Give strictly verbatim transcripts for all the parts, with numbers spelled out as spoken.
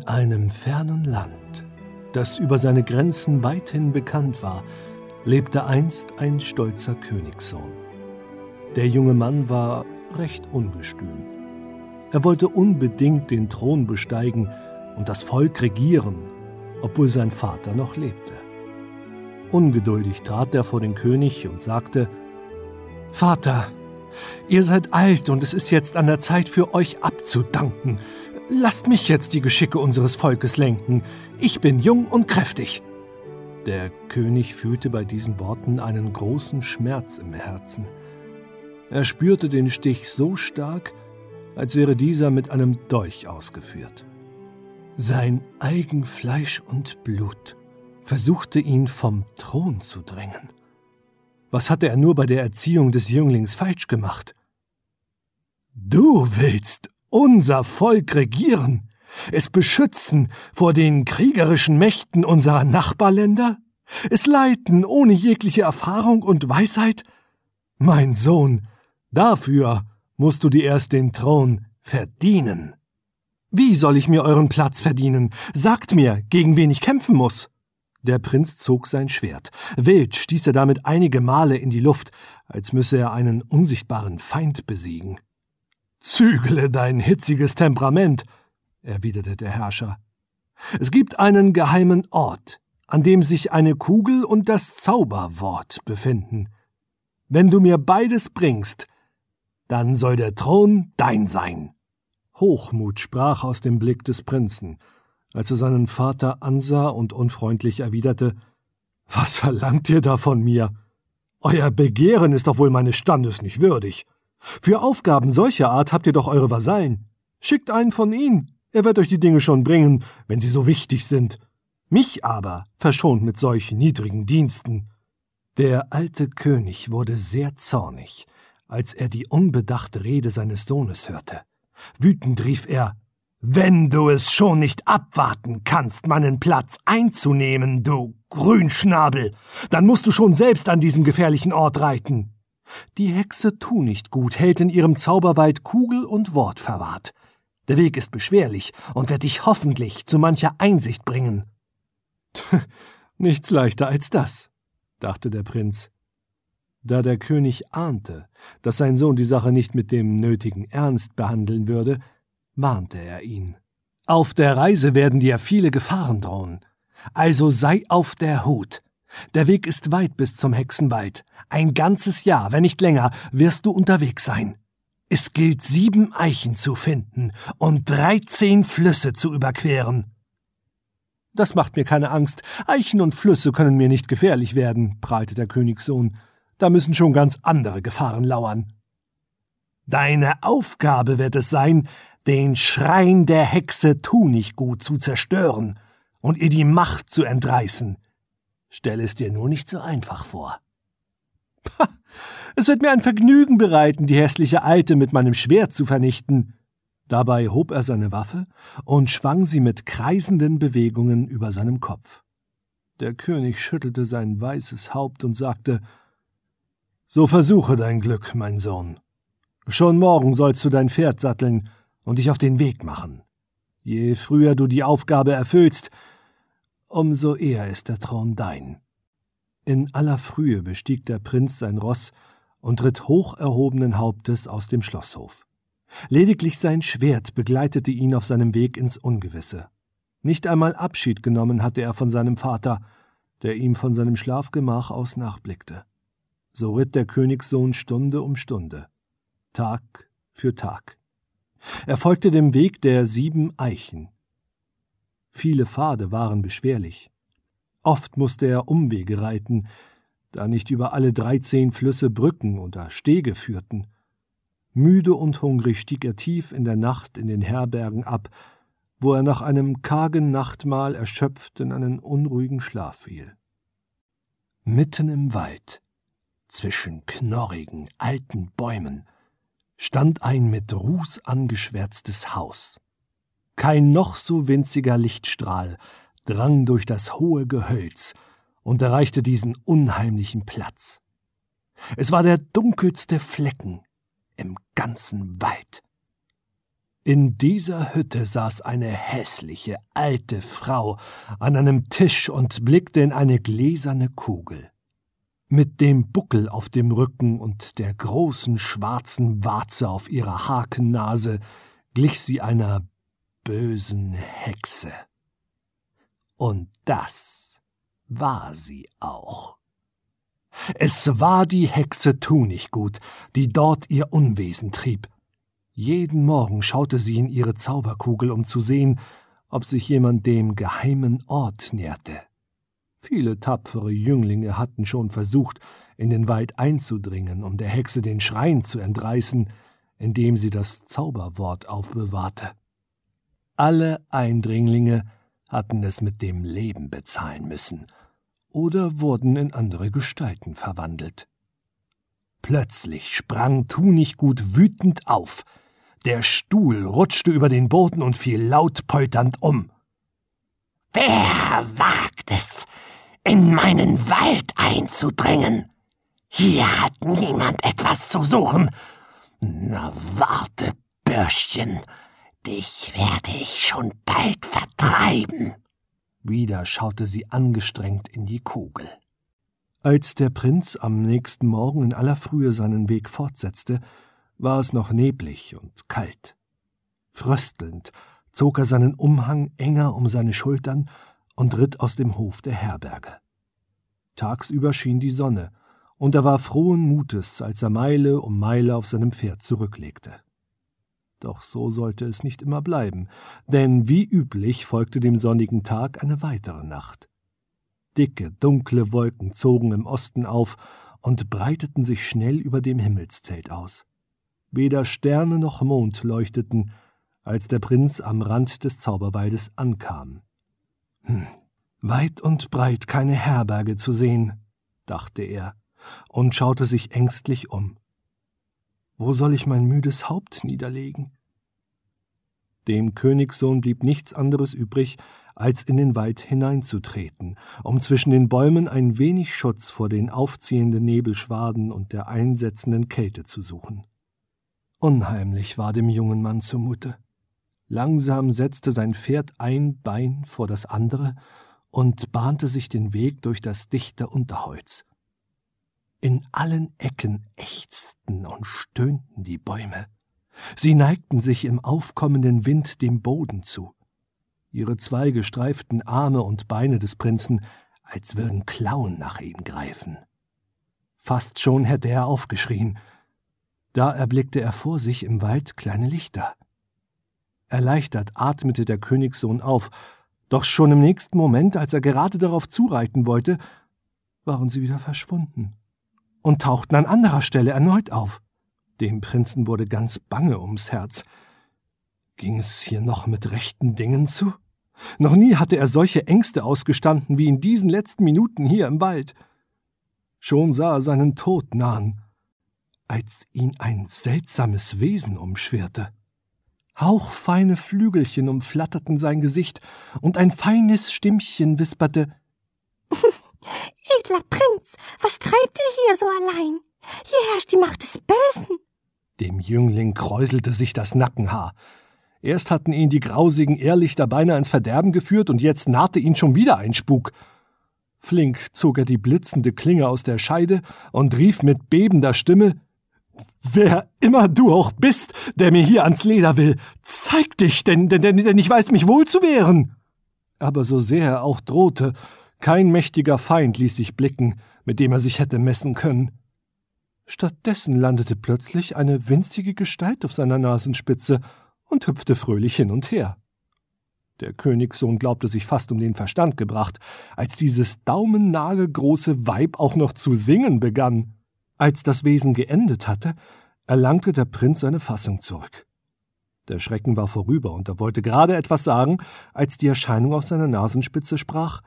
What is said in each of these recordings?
In einem fernen Land, das über seine Grenzen weithin bekannt war, lebte einst ein stolzer Königssohn. Der junge Mann war recht ungestüm. Er wollte unbedingt den Thron besteigen und das Volk regieren, obwohl sein Vater noch lebte. Ungeduldig trat er vor den König und sagte: »Vater, ihr seid alt und es ist jetzt an der Zeit für euch abzudanken. Lasst mich jetzt die Geschicke unseres Volkes lenken. Ich bin jung und kräftig.« Der König fühlte bei diesen Worten einen großen Schmerz im Herzen. Er spürte den Stich so stark, als wäre dieser mit einem Dolch ausgeführt. Sein eigen Fleisch und Blut versuchte ihn vom Thron zu drängen. Was hatte er nur bei der Erziehung des Jünglings falsch gemacht? »Du willst unser Volk regieren, es beschützen vor den kriegerischen Mächten unserer Nachbarländer, es leiten ohne jegliche Erfahrung und Weisheit? Mein Sohn, dafür musst du dir erst den Thron verdienen.« »Wie soll ich mir euren Platz verdienen? Sagt mir, gegen wen ich kämpfen muss.« Der Prinz zog sein Schwert. Wild stieß er damit einige Male in die Luft, als müsse er einen unsichtbaren Feind besiegen. »Zügle dein hitziges Temperament«, erwiderte der Herrscher. »Es gibt einen geheimen Ort, an dem sich eine Kugel und das Zauberwort befinden. Wenn du mir beides bringst, dann soll der Thron dein sein.« Hochmut sprach aus dem Blick des Prinzen, als er seinen Vater ansah und unfreundlich erwiderte: »Was verlangt ihr da von mir? Euer Begehren ist doch wohl meines Standes nicht würdig. Für Aufgaben solcher Art habt ihr doch eure Vasallen. Schickt einen von ihnen, er wird euch die Dinge schon bringen, wenn sie so wichtig sind. Mich aber verschont mit solchen niedrigen Diensten.« Der alte König wurde sehr zornig, als er die unbedachte Rede seines Sohnes hörte. Wütend rief er: »Wenn du es schon nicht abwarten kannst, meinen Platz einzunehmen, du Grünschnabel, dann musst du schon selbst an diesem gefährlichen Ort reiten. Die Hexe Tunichtgut hält in ihrem Zauberwald Kugel und Wort verwahrt. Der Weg ist beschwerlich und wird dich hoffentlich zu mancher Einsicht bringen.« »Nichts leichter als das«, dachte der Prinz. Da der König ahnte, dass sein Sohn die Sache nicht mit dem nötigen Ernst behandeln würde, warnte er ihn. »Auf der Reise werden dir viele Gefahren drohen. Also sei auf der Hut. Der Weg ist weit bis zum Hexenwald. Ein ganzes Jahr, wenn nicht länger, wirst du unterwegs sein. Es gilt, sieben Eichen zu finden und dreizehn Flüsse zu überqueren.« »Das macht mir keine Angst. Eichen und Flüsse können mir nicht gefährlich werden«, prahlte der Königssohn. »Da müssen schon ganz andere Gefahren lauern.« »Deine Aufgabe wird es sein, den Schrein der Hexe Tunichtgut zu zerstören und ihr die Macht zu entreißen. Stell es dir nur nicht so einfach vor.« »Pah, es wird mir ein Vergnügen bereiten, die hässliche Alte mit meinem Schwert zu vernichten.« Dabei hob er seine Waffe und schwang sie mit kreisenden Bewegungen über seinem Kopf. Der König schüttelte sein weißes Haupt und sagte: »So versuche dein Glück, mein Sohn. Schon morgen sollst du dein Pferd satteln und dich auf den Weg machen. Je früher du die Aufgabe erfüllst, umso eher ist der Thron dein.« In aller Frühe bestieg der Prinz sein Ross und ritt hoch erhobenen Hauptes aus dem Schlosshof. Lediglich sein Schwert begleitete ihn auf seinem Weg ins Ungewisse. Nicht einmal Abschied genommen hatte er von seinem Vater, der ihm von seinem Schlafgemach aus nachblickte. So ritt der Königssohn Stunde um Stunde, Tag für Tag. Er folgte dem Weg der sieben Eichen. Viele Pfade waren beschwerlich. Oft musste er Umwege reiten, da nicht über alle dreizehn Flüsse Brücken oder Stege führten. Müde und hungrig stieg er tief in der Nacht in den Herbergen ab, wo er nach einem kargen Nachtmahl erschöpft in einen unruhigen Schlaf fiel. Mitten im Wald, zwischen knorrigen, alten Bäumen, stand ein mit Ruß angeschwärztes Haus. Kein noch so winziger Lichtstrahl drang durch das hohe Gehölz und erreichte diesen unheimlichen Platz. Es war der dunkelste Flecken im ganzen Wald. In dieser Hütte saß eine hässliche, alte Frau an einem Tisch und blickte in eine gläserne Kugel. Mit dem Buckel auf dem Rücken und der großen schwarzen Warze auf ihrer Hakennase glich sie einer bösen Hexe. Und das war sie auch. Es war die Hexe Tunichgut, die dort ihr Unwesen trieb. Jeden Morgen schaute sie in ihre Zauberkugel, um zu sehen, ob sich jemand dem geheimen Ort näherte. Viele tapfere Jünglinge hatten schon versucht, in den Wald einzudringen, um der Hexe den Schrein zu entreißen, in dem sie das Zauberwort aufbewahrte. Alle Eindringlinge hatten es mit dem Leben bezahlen müssen oder wurden in andere Gestalten verwandelt. Plötzlich sprang Tunichgut wütend auf. Der Stuhl rutschte über den Boden und fiel laut polternd um. »Wer wagt es, in meinen Wald einzudringen? Hier hat niemand etwas zu suchen. Na warte, Bürschchen, dich werde ich schon bald vertreiben.« Wieder schaute sie angestrengt in die Kugel. Als der Prinz am nächsten Morgen in aller Frühe seinen Weg fortsetzte, war es noch neblig und kalt. Fröstelnd zog er seinen Umhang enger um seine Schultern und ritt aus dem Hof der Herberge. Tagsüber schien die Sonne, und er war frohen Mutes, als er Meile um Meile auf seinem Pferd zurücklegte. Doch so sollte es nicht immer bleiben, denn wie üblich folgte dem sonnigen Tag eine weitere Nacht. Dicke, dunkle Wolken zogen im Osten auf und breiteten sich schnell über dem Himmelszelt aus. Weder Sterne noch Mond leuchteten, als der Prinz am Rand des Zauberwaldes ankam. Hm, weit und breit keine Herberge zu sehen, dachte er und schaute sich ängstlich um. Wo soll ich mein müdes Haupt niederlegen? Dem Königssohn blieb nichts anderes übrig, als in den Wald hineinzutreten, um zwischen den Bäumen ein wenig Schutz vor den aufziehenden Nebelschwaden und der einsetzenden Kälte zu suchen. Unheimlich war dem jungen Mann zumute. Langsam setzte sein Pferd ein Bein vor das andere und bahnte sich den Weg durch das dichte Unterholz. In allen Ecken ächzten und stöhnten die Bäume. Sie neigten sich im aufkommenden Wind dem Boden zu. Ihre Zweige streiften Arme und Beine des Prinzen, als würden Klauen nach ihm greifen. Fast schon hätte er aufgeschrien. Da erblickte er vor sich im Wald kleine Lichter. Erleichtert atmete der Königssohn auf, doch schon im nächsten Moment, als er gerade darauf zureiten wollte, waren sie wieder verschwunden und tauchten an anderer Stelle erneut auf. Dem Prinzen wurde ganz bange ums Herz. Ging es hier noch mit rechten Dingen zu? Noch nie hatte er solche Ängste ausgestanden wie in diesen letzten Minuten hier im Wald. Schon sah er seinen Tod nahen, als ihn ein seltsames Wesen umschwirrte. Hauchfeine Flügelchen umflatterten sein Gesicht, und ein feines Stimmchen wisperte: »Edler Prinz, was treibt ihr hier so allein? Hier herrscht die Macht des Bösen.« Dem Jüngling kräuselte sich das Nackenhaar. Erst hatten ihn die grausigen Irrlichter beinahe ins Verderben geführt, und jetzt nahte ihn schon wieder ein Spuk. Flink zog er die blitzende Klinge aus der Scheide und rief mit bebender Stimme: »Wer immer du auch bist, der mir hier ans Leder will, zeig dich, denn, denn, denn ich weiß mich wohl zu wehren!« Aber so sehr er auch drohte, kein mächtiger Feind ließ sich blicken, mit dem er sich hätte messen können. Stattdessen landete plötzlich eine winzige Gestalt auf seiner Nasenspitze und hüpfte fröhlich hin und her. Der Königssohn glaubte sich fast um den Verstand gebracht, als dieses daumennagelgroße Weib auch noch zu singen begann. Als das Wesen geendet hatte, erlangte der Prinz seine Fassung zurück. Der Schrecken war vorüber, und er wollte gerade etwas sagen, als die Erscheinung auf seiner Nasenspitze sprach: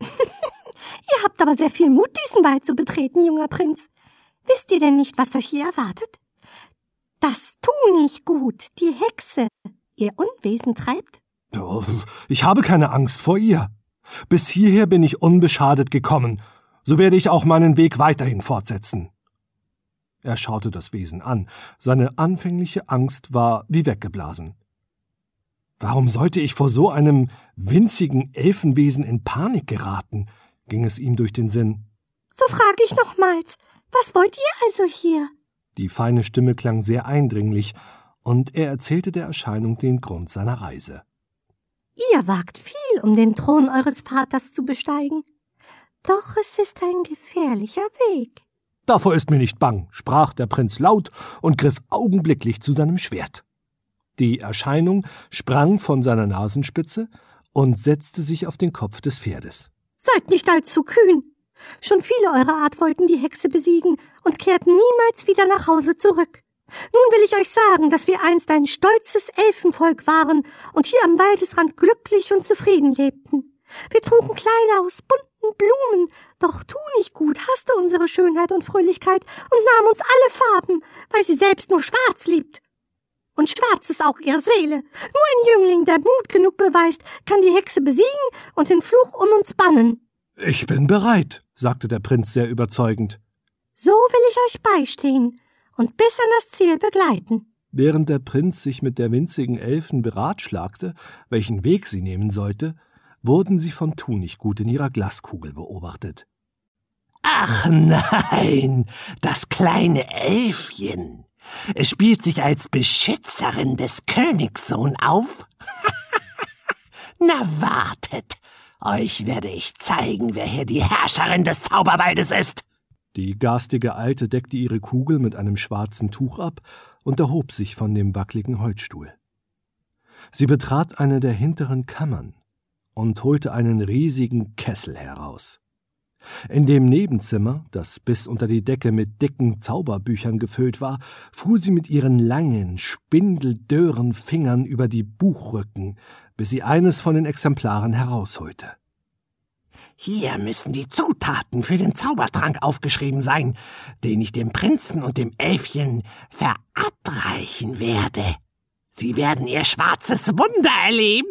»Ihr habt aber sehr viel Mut, diesen Wald zu betreten, junger Prinz. Wisst ihr denn nicht, was euch hier erwartet? Das Tunichgut, die Hexe, ihr Unwesen treibt?« »Ich habe keine Angst vor ihr. Bis hierher bin ich unbeschadet gekommen. So werde ich auch meinen Weg weiterhin fortsetzen.« Er schaute das Wesen an. Seine anfängliche Angst war wie weggeblasen. Warum sollte ich vor so einem winzigen Elfenwesen in Panik geraten, ging es ihm durch den Sinn. So frage ich nochmals, was wollt ihr also hier? Die feine Stimme klang sehr eindringlich, und er erzählte der Erscheinung den Grund seiner Reise. Ihr wagt viel, um den Thron eures Vaters zu besteigen. Doch es ist ein gefährlicher Weg. Davor ist mir nicht bang, sprach der Prinz laut und griff augenblicklich zu seinem Schwert. Die Erscheinung sprang von seiner Nasenspitze und setzte sich auf den Kopf des Pferdes. Seid nicht allzu kühn. Schon viele eurer Art wollten die Hexe besiegen und kehrten niemals wieder nach Hause zurück. Nun will ich euch sagen, dass wir einst ein stolzes Elfenvolk waren und hier am Waldesrand glücklich und zufrieden lebten. Wir trugen Kleider aus bunten Blumen, doch Tunichtgut hasste unsere Schönheit und Fröhlichkeit und nahm uns alle Farben, weil sie selbst nur schwarz liebt. Und schwarz ist auch ihre Seele. Nur ein Jüngling, der Mut genug beweist, kann die Hexe besiegen und den Fluch um uns bannen. »Ich bin bereit«, sagte der Prinz sehr überzeugend. »So will ich euch beistehen und bis an das Ziel begleiten.« Während der Prinz sich mit der winzigen Elfen beratschlagte, welchen Weg sie nehmen sollte, wurden sie von Tunichtgut in ihrer Glaskugel beobachtet. »Ach nein, das kleine Elfchen. Es spielt sich als Beschützerin des Königssohn auf? Na wartet, euch werde ich zeigen, wer hier die Herrscherin des Zauberwaldes ist.« Die garstige Alte deckte ihre Kugel mit einem schwarzen Tuch ab und erhob sich von dem wackligen Holzstuhl. Sie betrat eine der hinteren Kammern und holte einen riesigen Kessel heraus. In dem Nebenzimmer, das bis unter die Decke mit dicken Zauberbüchern gefüllt war, fuhr sie mit ihren langen, spindeldürren Fingern über die Buchrücken, bis sie eines von den Exemplaren herausholte. »Hier müssen die Zutaten für den Zaubertrank aufgeschrieben sein, den ich dem Prinzen und dem Elfchen verabreichen werde. Sie werden ihr schwarzes Wunder erleben.«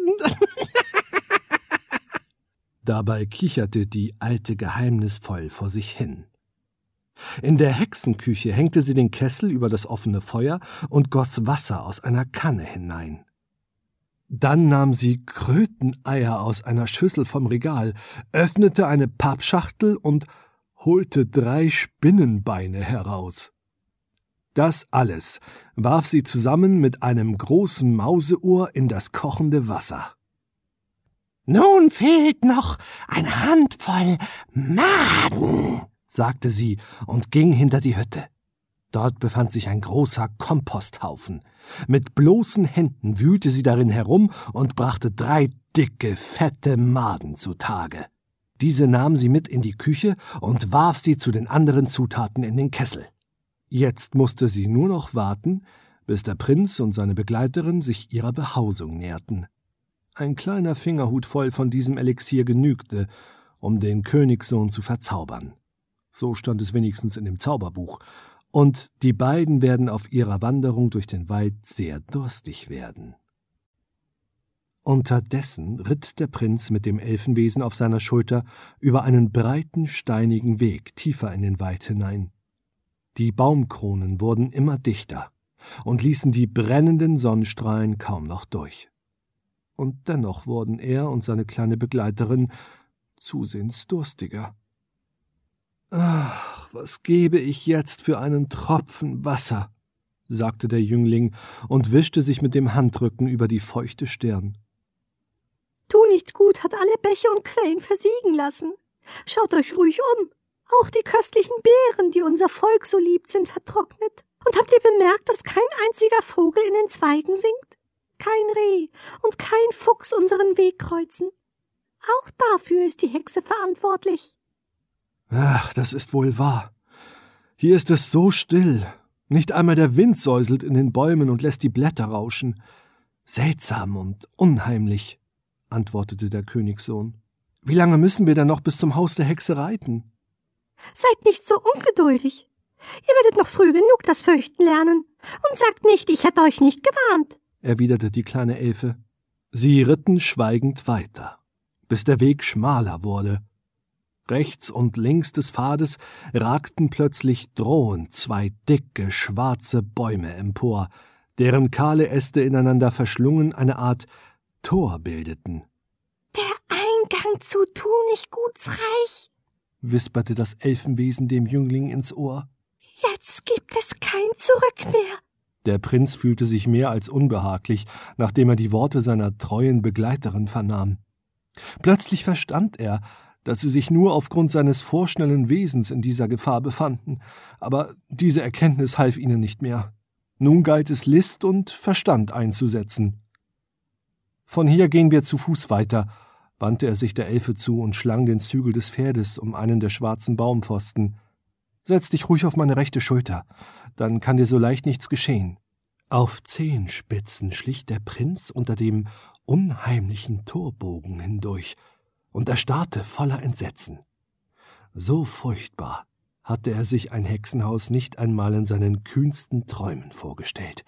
Dabei kicherte die Alte geheimnisvoll vor sich hin. In der Hexenküche hängte sie den Kessel über das offene Feuer und goss Wasser aus einer Kanne hinein. Dann nahm sie Kröteneier aus einer Schüssel vom Regal, öffnete eine Pappschachtel und holte drei Spinnenbeine heraus. Das alles warf sie zusammen mit einem großen Mauseohr in das kochende Wasser. »Nun fehlt noch eine Handvoll Maden«, sagte sie und ging hinter die Hütte. Dort befand sich ein großer Komposthaufen. Mit bloßen Händen wühlte sie darin herum und brachte drei dicke, fette Maden zutage. Diese nahm sie mit in die Küche und warf sie zu den anderen Zutaten in den Kessel. Jetzt musste sie nur noch warten, bis der Prinz und seine Begleiterin sich ihrer Behausung näherten. Ein kleiner Fingerhut voll von diesem Elixier genügte, um den Königssohn zu verzaubern. So stand es wenigstens in dem Zauberbuch. Und die beiden werden auf ihrer Wanderung durch den Wald sehr durstig werden. Unterdessen ritt der Prinz mit dem Elfenwesen auf seiner Schulter über einen breiten, steinigen Weg tiefer in den Wald hinein. Die Baumkronen wurden immer dichter und ließen die brennenden Sonnenstrahlen kaum noch durch. Und dennoch wurden er und seine kleine Begleiterin zusehends durstiger. »Ach, was gebe ich jetzt für einen Tropfen Wasser«, sagte der Jüngling und wischte sich mit dem Handrücken über die feuchte Stirn. »Tunichtgut hat alle Bäche und Quellen versiegen lassen. Schaut euch ruhig um. Auch die köstlichen Beeren, die unser Volk so liebt, sind vertrocknet. Und habt ihr bemerkt, dass kein einziger Vogel in den Zweigen singt? Kein Reh und kein Fuchs unseren Weg kreuzen. Auch dafür ist die Hexe verantwortlich.« »Ach, das ist wohl wahr. Hier ist es so still. Nicht einmal der Wind säuselt in den Bäumen und lässt die Blätter rauschen. Seltsam und unheimlich«, antwortete der Königssohn. »Wie lange müssen wir denn noch bis zum Haus der Hexe reiten?« »Seid nicht so ungeduldig. Ihr werdet noch früh genug das Fürchten lernen. Und sagt nicht, ich hätte euch nicht gewarnt«, erwiderte die kleine Elfe. Sie ritten schweigend weiter, bis der Weg schmaler wurde. Rechts und links des Pfades ragten plötzlich drohend zwei dicke, schwarze Bäume empor, deren kahle Äste ineinander verschlungen eine Art Tor bildeten. »Der Eingang zu Tunichgutsreich«, wisperte das Elfenwesen dem Jüngling ins Ohr. »Jetzt gibt es kein Zurück mehr.« Der Prinz fühlte sich mehr als unbehaglich, nachdem er die Worte seiner treuen Begleiterin vernahm. Plötzlich verstand er, dass sie sich nur aufgrund seines vorschnellen Wesens in dieser Gefahr befanden, aber diese Erkenntnis half ihnen nicht mehr. Nun galt es, List und Verstand einzusetzen. »Von hier gehen wir zu Fuß weiter«, wandte er sich der Elfe zu und schlang den Zügel des Pferdes um einen der schwarzen Baumpfosten. »Setz dich ruhig auf meine rechte Schulter, dann kann dir so leicht nichts geschehen.« Auf Zehenspitzen schlich der Prinz unter dem unheimlichen Torbogen hindurch und erstarrte voller Entsetzen. So furchtbar hatte er sich ein Hexenhaus nicht einmal in seinen kühnsten Träumen vorgestellt.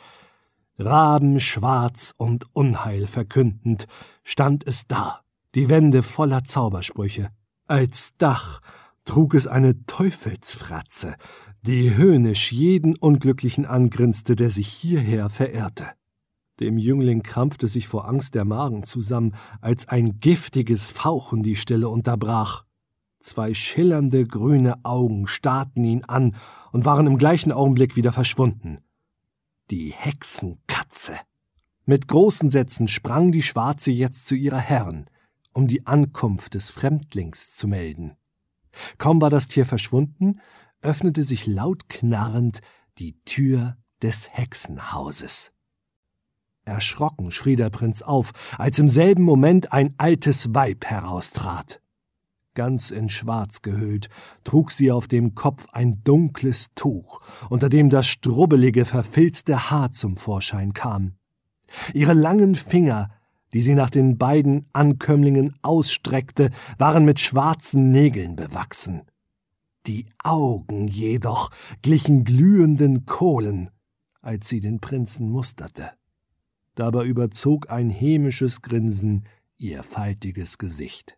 Rabenschwarz und Unheil verkündend stand es da, die Wände voller Zaubersprüche. Als Dach trug es eine Teufelsfratze, die höhnisch jeden Unglücklichen angrinste, der sich hierher verirrte. Dem Jüngling krampfte sich vor Angst der Magen zusammen, als ein giftiges Fauchen die Stille unterbrach. Zwei schillernde grüne Augen starrten ihn an und waren im gleichen Augenblick wieder verschwunden. Die Hexenkatze. Mit großen Sätzen sprang die Schwarze jetzt zu ihrer Herrin, um die Ankunft des Fremdlings zu melden. Kaum war das Tier verschwunden, öffnete sich laut knarrend die Tür des Hexenhauses. Erschrocken schrie der Prinz auf, als im selben Moment ein altes Weib heraustrat. Ganz in Schwarz gehüllt, trug sie auf dem Kopf ein dunkles Tuch, unter dem das strubbelige, verfilzte Haar zum Vorschein kam. Ihre langen Finger, die sie nach den beiden Ankömmlingen ausstreckte, waren mit schwarzen Nägeln bewachsen. Die Augen jedoch glichen glühenden Kohlen, als sie den Prinzen musterte. Dabei überzog ein hämisches Grinsen ihr faltiges Gesicht.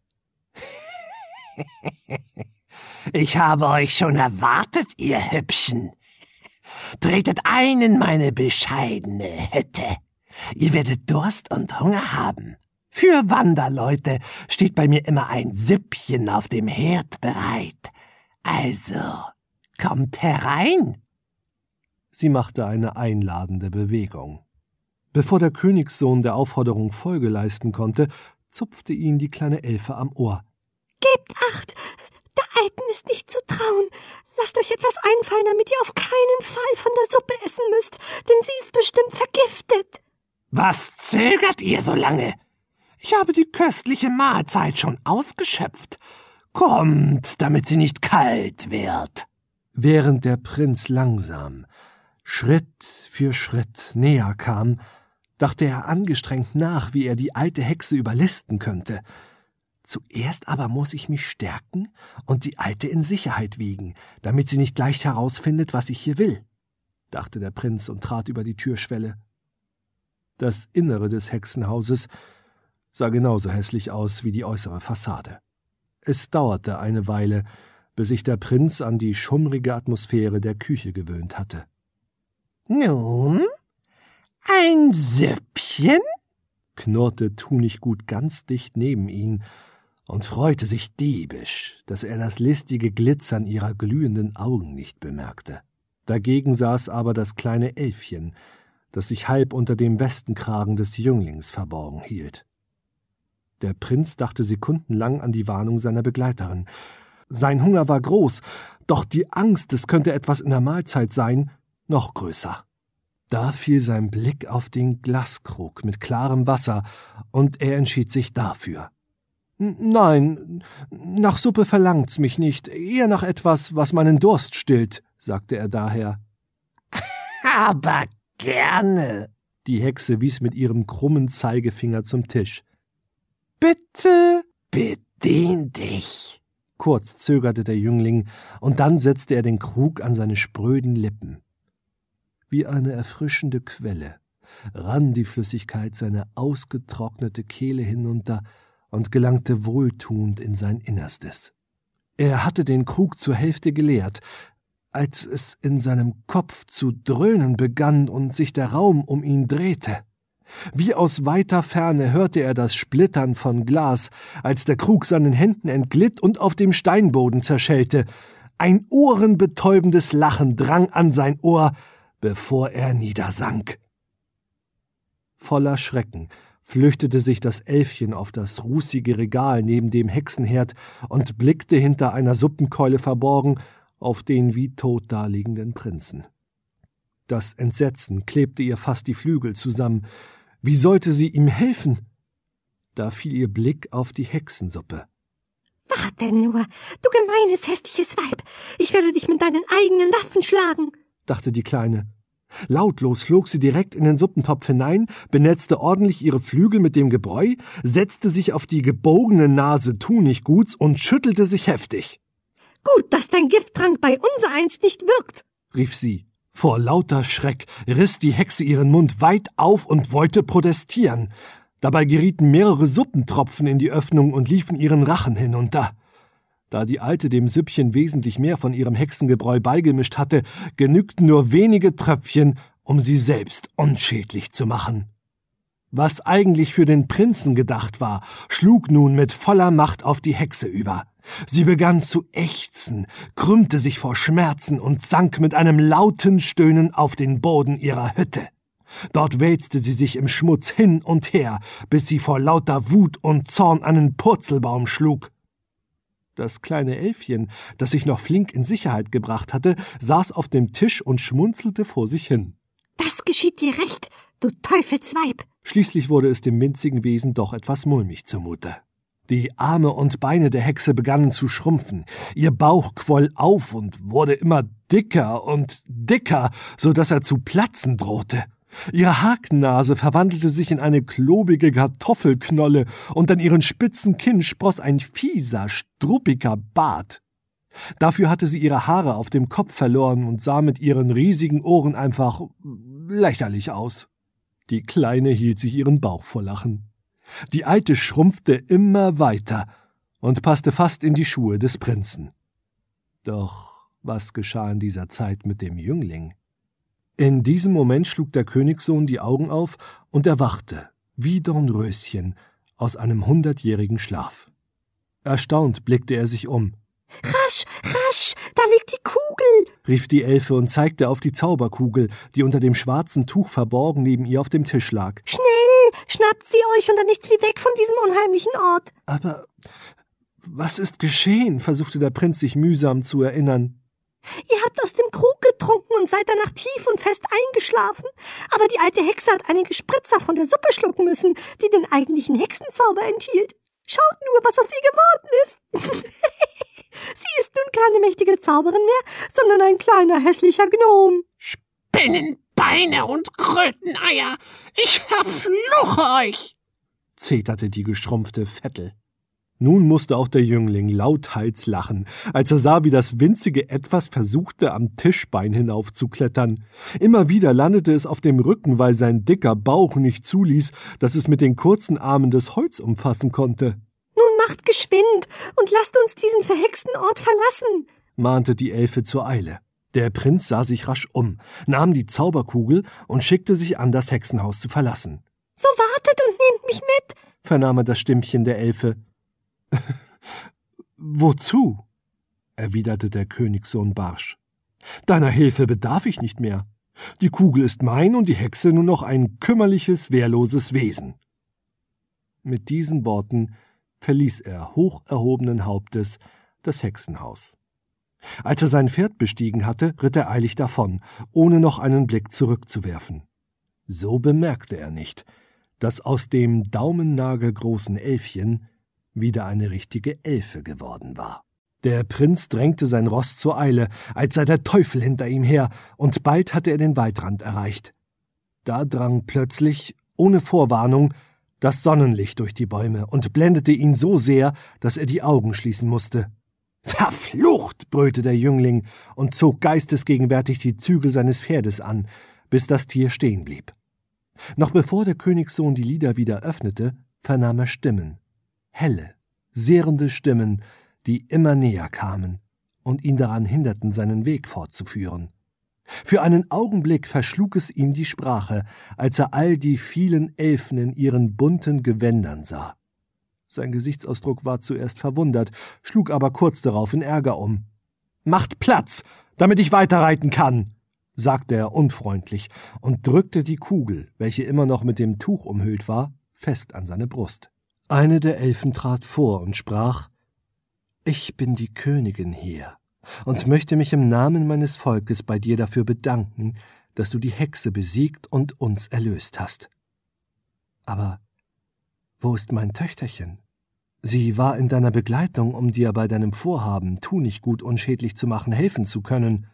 »Ich habe euch schon erwartet, ihr Hübschen. Tretet ein in meine bescheidene Hütte. Ihr werdet Durst und Hunger haben. Für Wanderleute steht bei mir immer ein Süppchen auf dem Herd bereit. Also, kommt herein!« Sie machte eine einladende Bewegung. Bevor der Königssohn der Aufforderung Folge leisten konnte, zupfte ihn die kleine Elfe am Ohr. »Gebt Acht! Der Alten ist nicht zu trauen. Lasst euch etwas einfallen, damit ihr auf keinen Fall von der Suppe essen müsst, denn sie ist bestimmt vergiftet.« »Was zögert ihr so lange? Ich habe die köstliche Mahlzeit schon ausgeschöpft. Kommt, damit sie nicht kalt wird.« Während der Prinz langsam, Schritt für Schritt näher kam, dachte er angestrengt nach, wie er die alte Hexe überlisten könnte. »Zuerst aber muss ich mich stärken und die Alte in Sicherheit wiegen, damit sie nicht gleich herausfindet, was ich hier will«, dachte der Prinz und trat über die Türschwelle. Das Innere des Hexenhauses sah genauso hässlich aus wie die äußere Fassade. Es dauerte eine Weile, bis sich der Prinz an die schummrige Atmosphäre der Küche gewöhnt hatte. »Nun, ein Süppchen?« knurrte Tunichgut ganz dicht neben ihn und freute sich diebisch, dass er das listige Glitzern ihrer glühenden Augen nicht bemerkte. Dagegen saß aber das kleine Elfchen, das sich halb unter dem Westenkragen des Jünglings verborgen hielt. Der Prinz dachte sekundenlang an die Warnung seiner Begleiterin. Sein Hunger war groß, doch die Angst, es könnte etwas in der Mahlzeit sein, noch größer. Da fiel sein Blick auf den Glaskrug mit klarem Wasser, und er entschied sich dafür. »Nein, nach Suppe verlangt's mich nicht, eher nach etwas, was meinen Durst stillt«, sagte er daher. »Aber gerne.« Die Hexe wies mit ihrem krummen Zeigefinger zum Tisch. »Bitte, bedien dich.« Kurz zögerte der Jüngling, und dann setzte er den Krug an seine spröden Lippen. Wie eine erfrischende Quelle rann die Flüssigkeit seine ausgetrocknete Kehle hinunter und gelangte wohltuend in sein Innerstes. Er hatte den Krug zur Hälfte geleert, als es in seinem Kopf zu dröhnen begann und sich der Raum um ihn drehte. Wie aus weiter Ferne hörte er das Splittern von Glas, als der Krug seinen Händen entglitt und auf dem Steinboden zerschellte. Ein ohrenbetäubendes Lachen drang an sein Ohr, bevor er niedersank. Voller Schrecken flüchtete sich das Elfchen auf das rußige Regal neben dem Hexenherd und blickte hinter einer Suppenkeule verborgen auf den wie tot daliegenden Prinzen. Das Entsetzen klebte ihr fast die Flügel zusammen. Wie sollte sie ihm helfen? Da fiel ihr Blick auf die Hexensuppe. »Warte nur, du gemeines, hässliches Weib! Ich werde dich mit deinen eigenen Waffen schlagen«, dachte die Kleine. Lautlos flog sie direkt in den Suppentopf hinein, benetzte ordentlich ihre Flügel mit dem Gebräu, setzte sich auf die gebogene Nase Tunichguts und schüttelte sich heftig. »Gut, dass dein Gifttrank bei unsereins nicht wirkt«, rief sie. Vor lauter Schreck riss die Hexe ihren Mund weit auf und wollte protestieren. Dabei gerieten mehrere Suppentropfen in die Öffnung und liefen ihren Rachen hinunter. Da die Alte dem Süppchen wesentlich mehr von ihrem Hexengebräu beigemischt hatte, genügten nur wenige Tröpfchen, um sie selbst unschädlich zu machen. Was eigentlich für den Prinzen gedacht war, schlug nun mit voller Macht auf die Hexe über. Sie begann zu ächzen, krümmte sich vor Schmerzen und sank mit einem lauten Stöhnen auf den Boden ihrer Hütte. Dort wälzte sie sich im Schmutz hin und her, bis sie vor lauter Wut und Zorn einen Purzelbaum schlug. Das kleine Elfchen, das sich noch flink in Sicherheit gebracht hatte, saß auf dem Tisch und schmunzelte vor sich hin. »Das geschieht dir recht, du Teufelsweib!« Schließlich wurde es dem winzigen Wesen doch etwas mulmig zumute. Die Arme und Beine der Hexe begannen zu schrumpfen, ihr Bauch quoll auf und wurde immer dicker und dicker, so dass er zu platzen drohte. Ihre Hakennase verwandelte sich in eine klobige Kartoffelknolle und an ihren spitzen Kinn spross ein fieser, struppiger Bart. Dafür hatte sie ihre Haare auf dem Kopf verloren und sah mit ihren riesigen Ohren einfach lächerlich aus. Die Kleine hielt sich ihren Bauch vor Lachen. Die Alte schrumpfte immer weiter und passte fast in die Schuhe des Prinzen. Doch was geschah in dieser Zeit mit dem Jüngling? In diesem Moment schlug der Königssohn die Augen auf und erwachte, wie Dornröschen, aus einem hundertjährigen Schlaf. Erstaunt blickte er sich um. »Rasch, rasch, da liegt die Kugel«, rief die Elfe und zeigte auf die Zauberkugel, die unter dem schwarzen Tuch verborgen neben ihr auf dem Tisch lag. »Schnell, schnappt sie euch und dann nichts wie weg von diesem unheimlichen Ort.« »Aber was ist geschehen?« versuchte der Prinz sich mühsam zu erinnern. »Ihr habt aus dem Krug getrunken und seid danach tief und fest eingeschlafen. Aber die alte Hexe hat einige Spritzer von der Suppe schlucken müssen, die den eigentlichen Hexenzauber enthielt. Schaut nur, was aus ihr geworden ist. Sie ist nun keine mächtige Zauberin mehr, sondern ein kleiner, hässlicher Gnom.« »Spinnenbeine und Kröteneier! Ich verfluche euch!« zeterte die geschrumpfte Vettel. Nun musste auch der Jüngling lauthals lachen, als er sah, wie das winzige Etwas versuchte, am Tischbein hinaufzuklettern. Immer wieder landete es auf dem Rücken, weil sein dicker Bauch nicht zuließ, dass es mit den kurzen Armen das Holz umfassen konnte. »Nun macht geschwind und lasst uns diesen verhexten Ort verlassen«, mahnte die Elfe zur Eile. Der Prinz sah sich rasch um, nahm die Zauberkugel und schickte sich an, das Hexenhaus zu verlassen. »So wartet und nehmt mich mit«, vernahm er das Stimmchen der Elfe. »Wozu?« erwiderte der Königssohn barsch. »Deiner Hilfe bedarf ich nicht mehr. Die Kugel ist mein und die Hexe nur noch ein kümmerliches, wehrloses Wesen.« Mit diesen Worten verließ er hoch erhobenen Hauptes das Hexenhaus. Als er sein Pferd bestiegen hatte, ritt er eilig davon, ohne noch einen Blick zurückzuwerfen. So bemerkte er nicht, dass aus dem daumennagelgroßen Elfchen wieder eine richtige Elfe geworden war. Der Prinz drängte sein Ross zur Eile, als sei der Teufel hinter ihm her, und bald hatte er den Waldrand erreicht. Da drang plötzlich, ohne Vorwarnung, das Sonnenlicht durch die Bäume und blendete ihn so sehr, dass er die Augen schließen musste. »Verflucht«, brüllte der Jüngling und zog geistesgegenwärtig die Zügel seines Pferdes an, bis das Tier stehen blieb. Noch bevor der Königssohn die Lider wieder öffnete, vernahm er Stimmen. Helle, sehrende Stimmen, die immer näher kamen und ihn daran hinderten, seinen Weg fortzuführen. Für einen Augenblick verschlug es ihm die Sprache, als er all die vielen Elfen in ihren bunten Gewändern sah. Sein Gesichtsausdruck war zuerst verwundert, schlug aber kurz darauf in Ärger um. »Macht Platz, damit ich weiterreiten kann«, sagte er unfreundlich und drückte die Kugel, welche immer noch mit dem Tuch umhüllt war, fest an seine Brust. Eine der Elfen trat vor und sprach: »Ich bin die Königin hier und möchte mich im Namen meines Volkes bei dir dafür bedanken, dass du die Hexe besiegt und uns erlöst hast. Aber wo ist mein Töchterchen? Sie war in deiner Begleitung, um dir bei deinem Vorhaben, tu nicht gut unschädlich zu machen, helfen zu können.«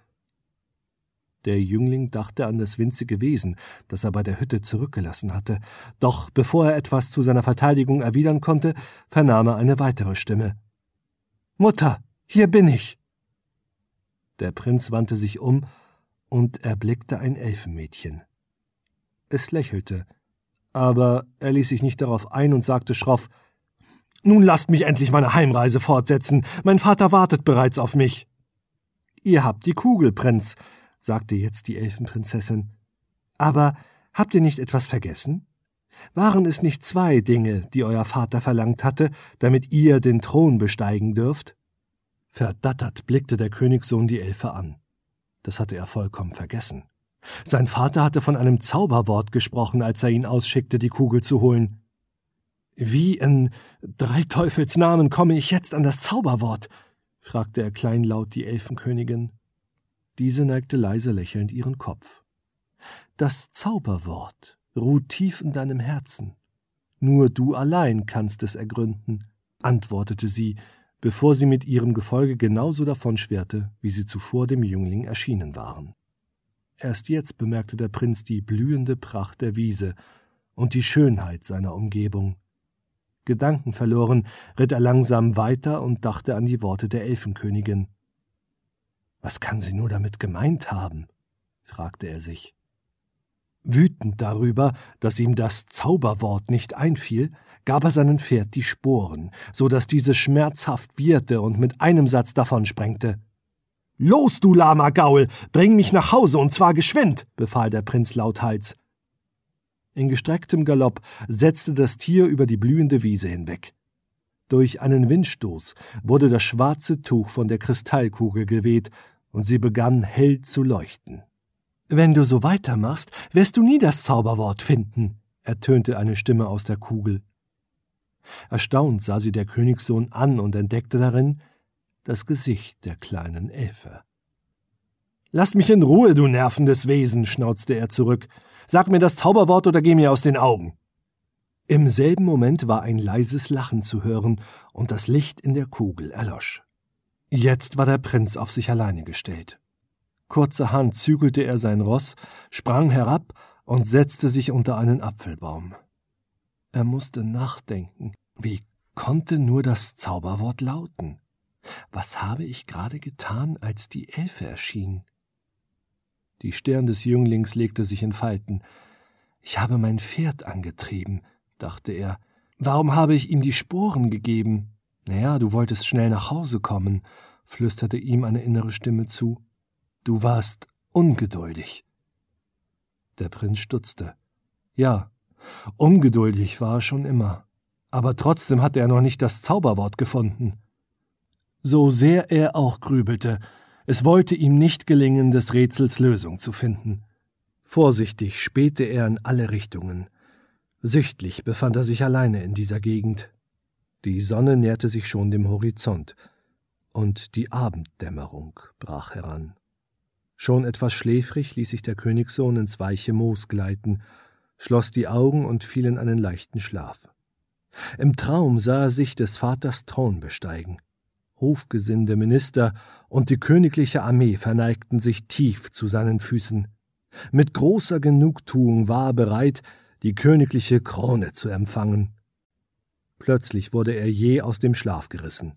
Der Jüngling dachte an das winzige Wesen, das er bei der Hütte zurückgelassen hatte, doch bevor er etwas zu seiner Verteidigung erwidern konnte, vernahm er eine weitere Stimme. »Mutter, hier bin ich!« Der Prinz wandte sich um und erblickte ein Elfenmädchen. Es lächelte, aber er ließ sich nicht darauf ein und sagte schroff: »Nun lasst mich endlich meine Heimreise fortsetzen, mein Vater wartet bereits auf mich.« »Ihr habt die Kugel, Prinz«, sagte jetzt die Elfenprinzessin. »Aber habt ihr nicht etwas vergessen? Waren es nicht zwei Dinge, die euer Vater verlangt hatte, damit ihr den Thron besteigen dürft?« Verdattert blickte der Königssohn die Elfe an. Das hatte er vollkommen vergessen. Sein Vater hatte von einem Zauberwort gesprochen, als er ihn ausschickte, die Kugel zu holen. »Wie in drei Teufels Namen komme ich jetzt an das Zauberwort?« fragte er kleinlaut die Elfenkönigin. Diese neigte leise lächelnd ihren Kopf. »Das Zauberwort ruht tief in deinem Herzen. Nur du allein kannst es ergründen«, antwortete sie, bevor sie mit ihrem Gefolge genauso davonschwirrte, wie sie zuvor dem Jüngling erschienen waren. Erst jetzt bemerkte der Prinz die blühende Pracht der Wiese und die Schönheit seiner Umgebung. Gedankenverloren ritt er langsam weiter und dachte an die Worte der Elfenkönigin. »Was kann sie nur damit gemeint haben?« fragte er sich. Wütend darüber, dass ihm das Zauberwort nicht einfiel, gab er seinem Pferd die Sporen, so dass dieses schmerzhaft wieherte und mit einem Satz davonsprengte. »Los, du lahmer Gaul, bring mich nach Hause, und zwar geschwind«, befahl der Prinz lauthals. In gestrecktem Galopp setzte das Tier über die blühende Wiese hinweg. Durch einen Windstoß wurde das schwarze Tuch von der Kristallkugel geweht, und sie begann hell zu leuchten. »Wenn du so weitermachst, wirst du nie das Zauberwort finden«, ertönte eine Stimme aus der Kugel. Erstaunt sah sie der Königssohn an und entdeckte darin das Gesicht der kleinen Elfe. »Lass mich in Ruhe, du nervendes Wesen«, schnauzte er zurück. »Sag mir das Zauberwort oder geh mir aus den Augen.« Im selben Moment war ein leises Lachen zu hören, und das Licht in der Kugel erlosch. Jetzt war der Prinz auf sich alleine gestellt. Kurzerhand zügelte er sein Ross, sprang herab und setzte sich unter einen Apfelbaum. Er musste nachdenken. Wie konnte nur das Zauberwort lauten? Was habe ich gerade getan, als die Elfe erschien? Die Stirn des Jünglings legte sich in Falten. »Ich habe mein Pferd angetrieben«, dachte er. »Warum habe ich ihm die Sporen gegeben?« »Naja, du wolltest schnell nach Hause kommen«, flüsterte ihm eine innere Stimme zu. »Du warst ungeduldig.« Der Prinz stutzte. Ja, ungeduldig war er schon immer, aber trotzdem hatte er noch nicht das Zauberwort gefunden. So sehr er auch grübelte, es wollte ihm nicht gelingen, des Rätsels Lösung zu finden. Vorsichtig spähte er in alle Richtungen. Süchtlich befand er sich alleine in dieser Gegend. Die Sonne näherte sich schon dem Horizont, und die Abenddämmerung brach heran. Schon etwas schläfrig ließ sich der Königssohn ins weiche Moos gleiten, schloss die Augen und fiel in einen leichten Schlaf. Im Traum sah er sich des Vaters Thron besteigen. Hofgesinde, Minister und die königliche Armee verneigten sich tief zu seinen Füßen. Mit großer Genugtuung war er bereit, die königliche Krone zu empfangen. Plötzlich wurde er jäh aus dem Schlaf gerissen.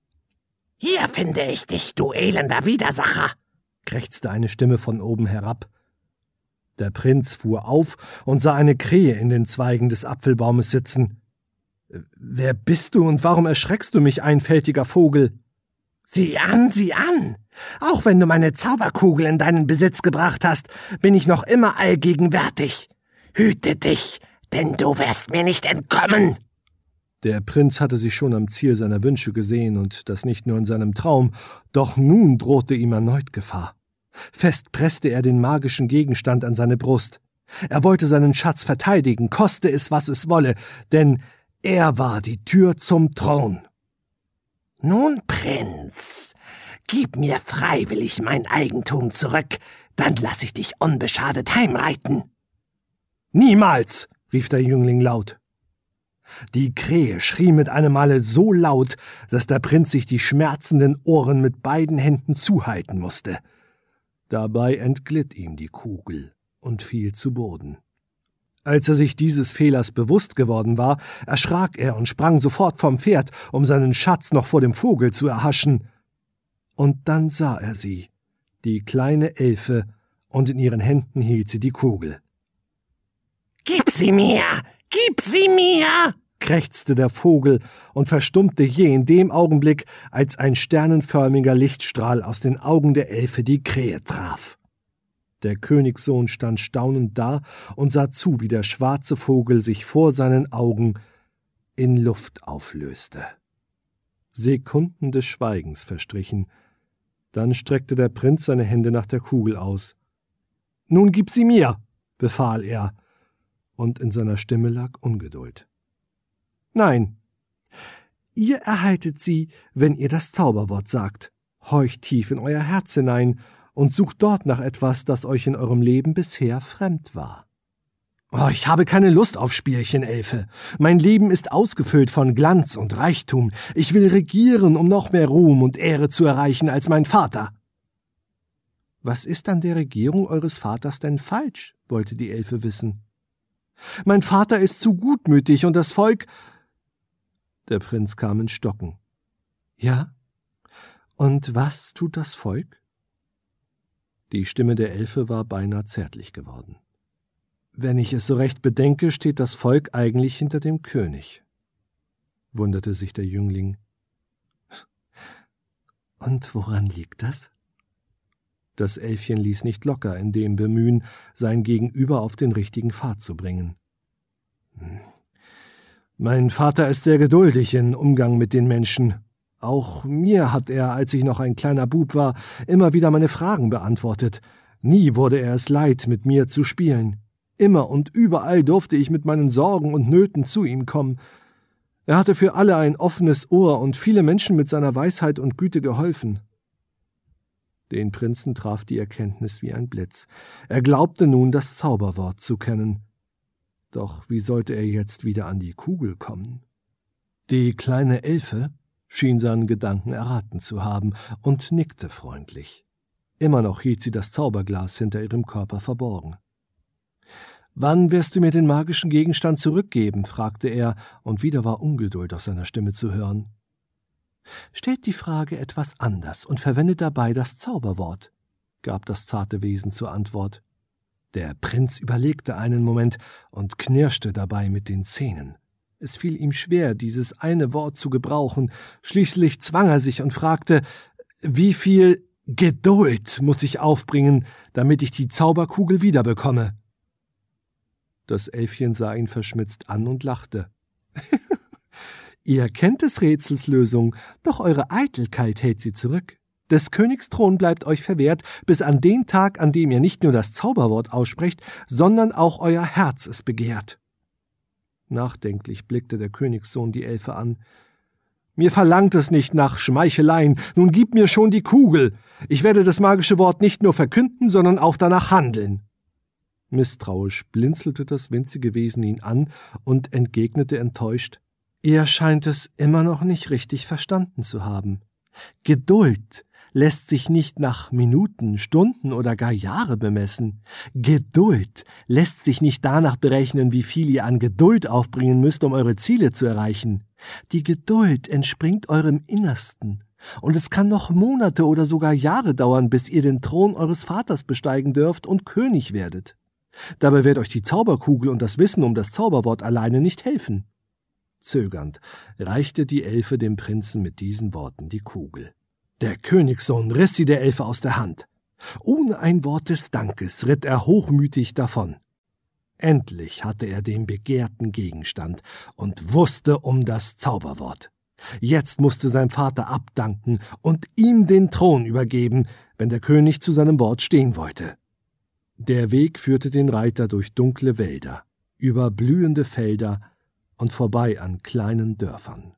»Hier finde ich dich, du elender Widersacher«, krächzte eine Stimme von oben herab. Der Prinz fuhr auf und sah eine Krähe in den Zweigen des Apfelbaumes sitzen. »Wer bist du und warum erschreckst du mich, einfältiger Vogel?« Sieh an, sieh an! Auch wenn du meine Zauberkugel in deinen Besitz gebracht hast, bin ich noch immer allgegenwärtig. Hüte dich, denn du wirst mir nicht entkommen!« Der Prinz hatte sich schon am Ziel seiner Wünsche gesehen, und das nicht nur in seinem Traum, doch nun drohte ihm erneut Gefahr. Fest presste er den magischen Gegenstand an seine Brust. Er wollte seinen Schatz verteidigen, koste es, was es wolle, denn er war die Tür zum Thron. »Nun, Prinz, gib mir freiwillig mein Eigentum zurück, dann lass ich dich unbeschadet heimreiten.« »Niemals«, rief der Jüngling laut. Die Krähe schrie mit einem Male so laut, dass der Prinz sich die schmerzenden Ohren mit beiden Händen zuhalten musste. Dabei entglitt ihm die Kugel und fiel zu Boden. Als er sich dieses Fehlers bewusst geworden war, erschrak er und sprang sofort vom Pferd, um seinen Schatz noch vor dem Vogel zu erhaschen. Und dann sah er sie, die kleine Elfe, und in ihren Händen hielt sie die Kugel. »Gib sie mir! Gib sie mir!« krächzte der Vogel und verstummte je in dem Augenblick, als ein sternenförmiger Lichtstrahl aus den Augen der Elfe die Krähe traf. Der Königssohn stand staunend da und sah zu, wie der schwarze Vogel sich vor seinen Augen in Luft auflöste. Sekunden des Schweigens verstrichen. Dann streckte der Prinz seine Hände nach der Kugel aus. »Nun gib sie mir«, befahl er, und in seiner Stimme lag Ungeduld. »Nein, ihr erhaltet sie, wenn ihr das Zauberwort sagt. Horcht tief in euer Herz hinein und sucht dort nach etwas, das euch in eurem Leben bisher fremd war.« »Oh, ich habe keine Lust auf Spielchen, Elfe. Mein Leben ist ausgefüllt von Glanz und Reichtum. Ich will regieren, um noch mehr Ruhm und Ehre zu erreichen als mein Vater.« »Was ist an der Regierung eures Vaters denn falsch?« wollte die Elfe wissen. »Mein Vater ist zu gutmütig und das Volk...« Der Prinz kam ins Stocken. »Ja? Und was tut das Volk?« Die Stimme der Elfe war beinahe zärtlich geworden. »Wenn ich es so recht bedenke, steht das Volk eigentlich hinter dem König«, wunderte sich der Jüngling. »Und woran liegt das?« Das Elfchen ließ nicht locker in dem Bemühen, sein Gegenüber auf den richtigen Pfad zu bringen. »Mein Vater ist sehr geduldig im Umgang mit den Menschen. Auch mir hat er, als ich noch ein kleiner Bub war, immer wieder meine Fragen beantwortet. Nie wurde er es leid, mit mir zu spielen. Immer und überall durfte ich mit meinen Sorgen und Nöten zu ihm kommen. Er hatte für alle ein offenes Ohr und viele Menschen mit seiner Weisheit und Güte geholfen.« Den Prinzen traf die Erkenntnis wie ein Blitz. Er glaubte nun, das Zauberwort zu kennen. Doch wie sollte er jetzt wieder an die Kugel kommen? Die kleine Elfe schien seinen Gedanken erraten zu haben und nickte freundlich. Immer noch hielt sie das Zauberglas hinter ihrem Körper verborgen. »Wann wirst du mir den magischen Gegenstand zurückgeben?« fragte er, und wieder war Ungeduld aus seiner Stimme zu hören. »Stellt die Frage etwas anders und verwendet dabei das Zauberwort«, gab das zarte Wesen zur Antwort. Der Prinz überlegte einen Moment und knirschte dabei mit den Zähnen. Es fiel ihm schwer, dieses eine Wort zu gebrauchen. Schließlich zwang er sich und fragte, »Wie viel Geduld muss ich aufbringen, damit ich die Zauberkugel wiederbekomme?« Das Elfchen sah ihn verschmitzt an und lachte. »Ihr kennt des Rätsels Lösung, doch eure Eitelkeit hält sie zurück. Des Königs Thron bleibt euch verwehrt, bis an den Tag, an dem ihr nicht nur das Zauberwort aussprecht, sondern auch euer Herz es begehrt.« Nachdenklich blickte der Königssohn die Elfe an. »Mir verlangt es nicht nach Schmeicheleien, nun gib mir schon die Kugel. Ich werde das magische Wort nicht nur verkünden, sondern auch danach handeln.« Misstrauisch blinzelte das winzige Wesen ihn an und entgegnete enttäuscht, »Ihr scheint es immer noch nicht richtig verstanden zu haben. Geduld lässt sich nicht nach Minuten, Stunden oder gar Jahre bemessen. Geduld lässt sich nicht danach berechnen, wie viel ihr an Geduld aufbringen müsst, um eure Ziele zu erreichen. Die Geduld entspringt eurem Innersten, und es kann noch Monate oder sogar Jahre dauern, bis ihr den Thron eures Vaters besteigen dürft und König werdet. Dabei wird euch die Zauberkugel und das Wissen um das Zauberwort alleine nicht helfen.« Zögernd reichte die Elfe dem Prinzen mit diesen Worten die Kugel. Der Königssohn riss sie der Elfe aus der Hand. Ohne ein Wort des Dankes ritt er hochmütig davon. Endlich hatte er den begehrten Gegenstand und wusste um das Zauberwort. Jetzt musste sein Vater abdanken und ihm den Thron übergeben, wenn der König zu seinem Wort stehen wollte. Der Weg führte den Reiter durch dunkle Wälder, über blühende Felder und vorbei an kleinen Dörfern.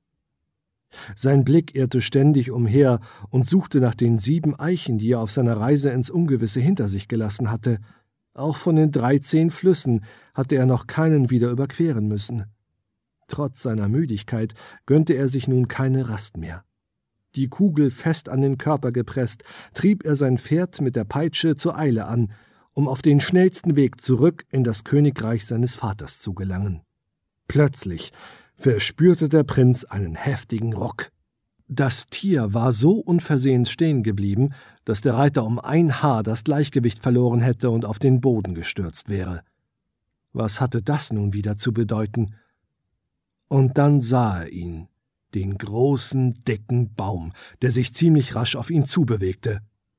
Sein Blick irrte ständig umher und suchte nach den sieben Eichen, die er auf seiner Reise ins Ungewisse hinter sich gelassen hatte. Auch von den dreizehn Flüssen hatte er noch keinen wieder überqueren müssen. Trotz seiner Müdigkeit gönnte er sich nun keine Rast mehr. Die Kugel fest an den Körper gepresst, trieb er sein Pferd mit der Peitsche zur Eile an, um auf den schnellsten Weg zurück in das Königreich seines Vaters zu gelangen. Plötzlich verspürte der Prinz einen heftigen Ruck. Das Tier war so unversehens stehen geblieben, dass der Reiter um ein Haar das Gleichgewicht verloren hätte und auf den Boden gestürzt wäre. Was hatte das nun wieder zu bedeuten? Und dann sah er ihn, den großen, dicken Baum, der sich ziemlich rasch auf ihn zubewegte.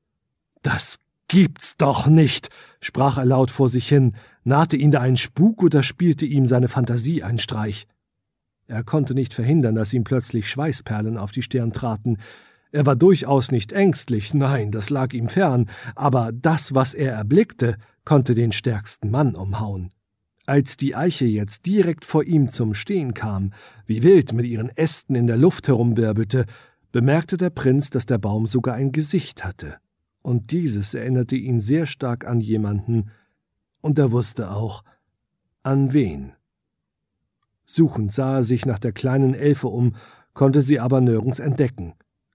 »Das gibt's doch nicht«, sprach er laut vor sich hin. Nahte ihn da ein Spuk oder spielte ihm seine Fantasie einen Streich? Er konnte nicht verhindern, dass ihm plötzlich Schweißperlen auf die Stirn traten. Er war durchaus nicht ängstlich, nein, das lag ihm fern, aber das, was er erblickte, konnte den stärksten Mann umhauen. Als die Eiche jetzt direkt vor ihm zum Stehen kam, wie wild mit ihren Ästen in der Luft herumwirbelte, bemerkte der Prinz, dass der Baum sogar ein Gesicht hatte. Und dieses erinnerte ihn sehr stark an jemanden, und er wusste auch, an wen. Suchend sah er sich nach der kleinen Elfe um, konnte sie aber nirgends entdecken.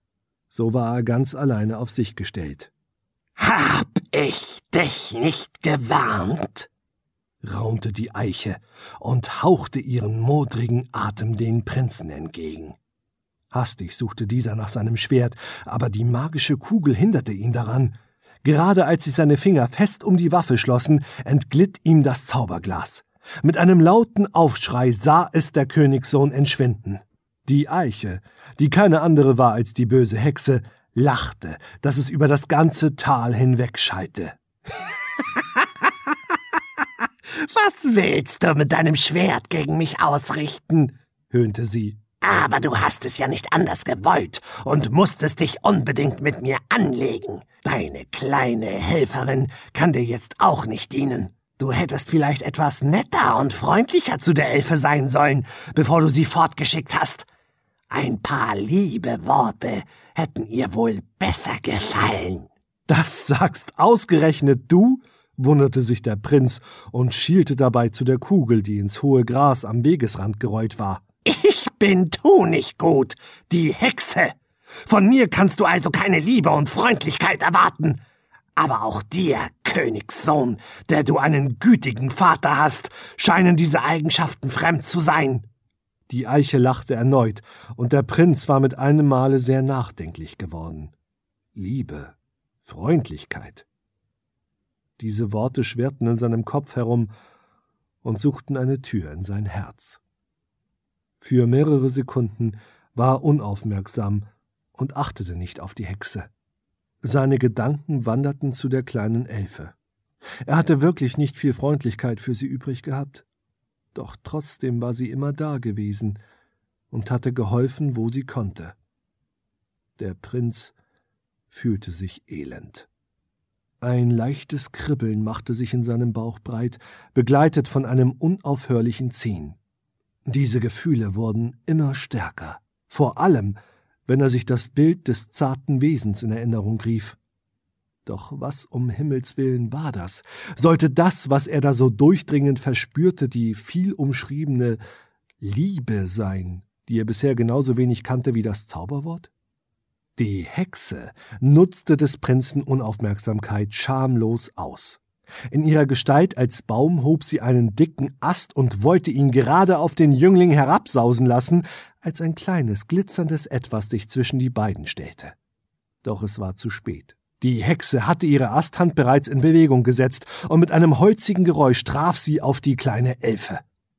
So war er ganz alleine auf sich gestellt. »Hab ich dich nicht gewarnt?« raunte die Eiche und hauchte ihren modrigen Atem den Prinzen entgegen. Hastig suchte dieser nach seinem Schwert, aber die magische Kugel hinderte ihn daran. Gerade als sich seine Finger fest um die Waffe schlossen, entglitt ihm das Zauberglas. Mit einem lauten Aufschrei sah es der Königssohn entschwinden. Die Eiche, die keine andere war als die böse Hexe, lachte, dass es über das ganze Tal hinwegschallte. »Was willst du mit deinem Schwert gegen mich ausrichten?« höhnte sie. »Aber du hast es ja nicht anders gewollt und musstest dich unbedingt mit mir anlegen. Deine kleine Helferin kann dir jetzt auch nicht dienen. Du hättest vielleicht etwas netter und freundlicher zu der Elfe sein sollen, bevor du sie fortgeschickt hast. Ein paar liebe Worte hätten ihr wohl besser gefallen.« »Das sagst ausgerechnet du?« wunderte sich der Prinz und schielte dabei zu der Kugel, die ins hohe Gras am Wegesrand gerollt war. »Ich bin Tunichtgut, die Hexe. Von mir kannst du also keine Liebe und Freundlichkeit erwarten. Aber auch dir, Königssohn, der du einen gütigen Vater hast, scheinen diese Eigenschaften fremd zu sein.« Die Eiche lachte erneut, und der Prinz war mit einem Male sehr nachdenklich geworden. Liebe, Freundlichkeit. Diese Worte schwirrten in seinem Kopf herum und suchten eine Tür in sein Herz. Für mehrere Sekunden war er unaufmerksam und achtete nicht auf die Hexe. Seine Gedanken wanderten zu der kleinen Elfe. Er hatte wirklich nicht viel Freundlichkeit für sie übrig gehabt. Doch trotzdem war sie immer da gewesen und hatte geholfen, wo sie konnte. Der Prinz fühlte sich elend. Ein leichtes Kribbeln machte sich in seinem Bauch breit, begleitet von einem unaufhörlichen Ziehen. Diese Gefühle wurden immer stärker, vor allem, wenn er sich das Bild des zarten Wesens in Erinnerung rief. Doch was um Himmels willen war das? Sollte das, was er da so durchdringend verspürte, die viel umschriebene Liebe sein, die er bisher genauso wenig kannte wie das Zauberwort? Die Hexe nutzte des Prinzen Unaufmerksamkeit schamlos aus. In ihrer Gestalt als Baum hob sie einen dicken Ast und wollte ihn gerade auf den Jüngling herabsausen lassen, als ein kleines, glitzerndes Etwas sich zwischen die beiden stellte. Doch es war zu spät. Die Hexe hatte ihre Asthand bereits in Bewegung gesetzt, und mit einem holzigen Geräusch traf sie auf die kleine Elfe.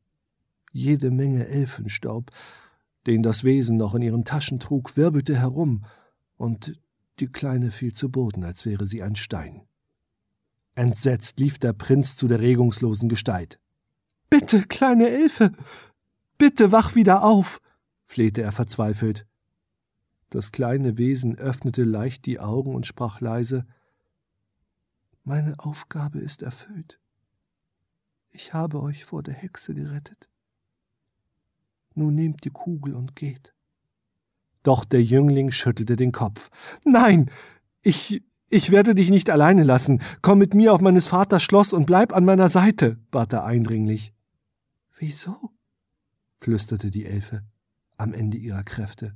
Jede Menge Elfenstaub, den das Wesen noch in ihren Taschen trug, wirbelte herum, und Die Kleine fiel zu Boden, als wäre sie ein Stein. Entsetzt lief der Prinz zu der regungslosen Gestalt. »Bitte, kleine Elfe, bitte wach wieder auf«, flehte er verzweifelt. Das kleine Wesen öffnete leicht die Augen und sprach leise: »Meine Aufgabe ist erfüllt. Ich habe euch vor der Hexe gerettet. Nun nehmt die Kugel und geht.« Doch der Jüngling schüttelte den Kopf. »Nein, ich, ich werde dich nicht alleine lassen. Komm mit mir auf meines Vaters Schloss und bleib an meiner Seite«, bat er eindringlich. »Wieso?«, flüsterte die Elfe am Ende ihrer Kräfte.